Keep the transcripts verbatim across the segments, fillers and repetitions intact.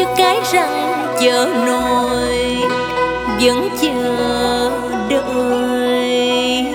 như cái răng chờ nổi, vẫn chờ đợi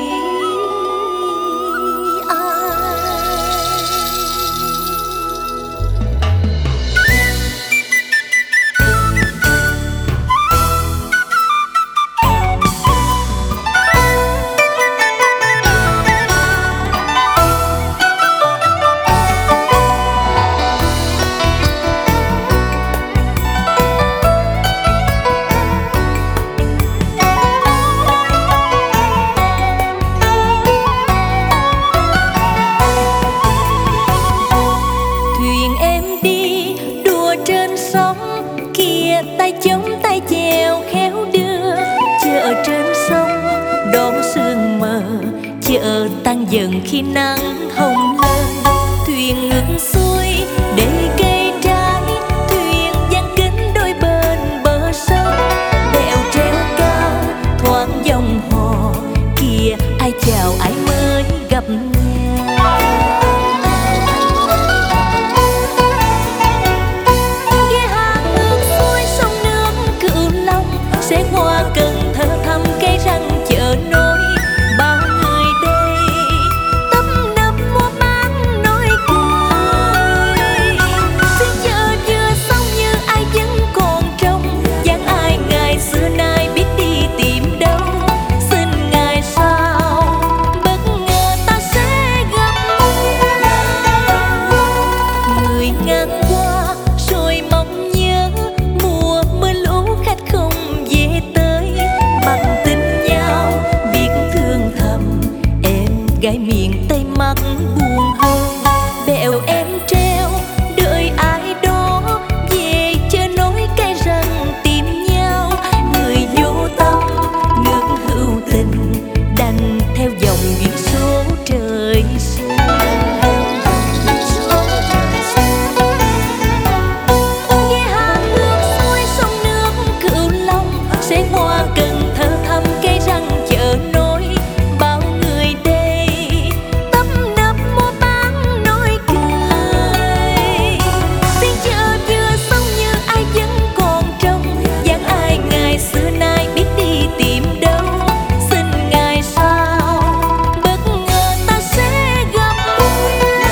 tay chống tay chèo khéo đưa, chợ trên sông đón sương mờ, chợ tan dần khi nắng hồng lên. Thuyền ngược xuôi để cây trái, thuyền giăng kính đôi bên bờ sông, đèo treo cao thoáng dòng hò, kìa ai chào ai mới gặp nhau. Sẽ qua Cần Thơ thăm cây răng chợ nối, bao người đây tấp nập mua bán nói cười. Phiên chợ vừa xong như ai vẫn còn trong, dáng ai ngày xưa nay biết đi tìm đâu. Xin ngày sau bất ngờ ta sẽ gặp nhau, người ngang qua rồi mong nhớ mùa mưa lũ khách không bằng tin nhau biết thương thầm. Em gái miền Tây mắt buồn hơn, bèo em treo đợi ai đó về chờ nối cây răng tìm nhau. Người vô tâm ngước hữu tình, đành theo dòng duyên số trời xưa. Nghe hàng hương xuôi sông nước Cửu Long, sẽ qua Cần Thơ thăm cây răng chợ nối, bao người đây tấp nập mua bán nói cười. Phiên chợ vừa xong như ai vẫn còn trong, dáng ai ngày xưa nay biết đi tìm đâu. Xin ngày sau bất ngờ ta sẽ gặp nhau.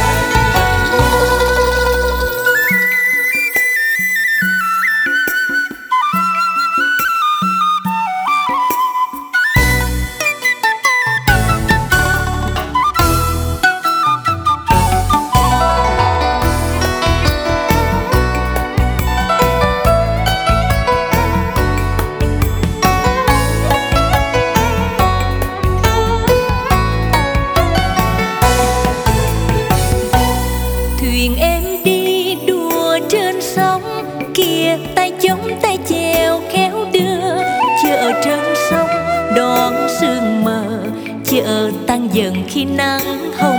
Thuyền em đi đùa trên sông, kia tay chống tay chèo khéo đưa, chợ trên sông đón sương mờ, chợ tan dần khi nắng hồng.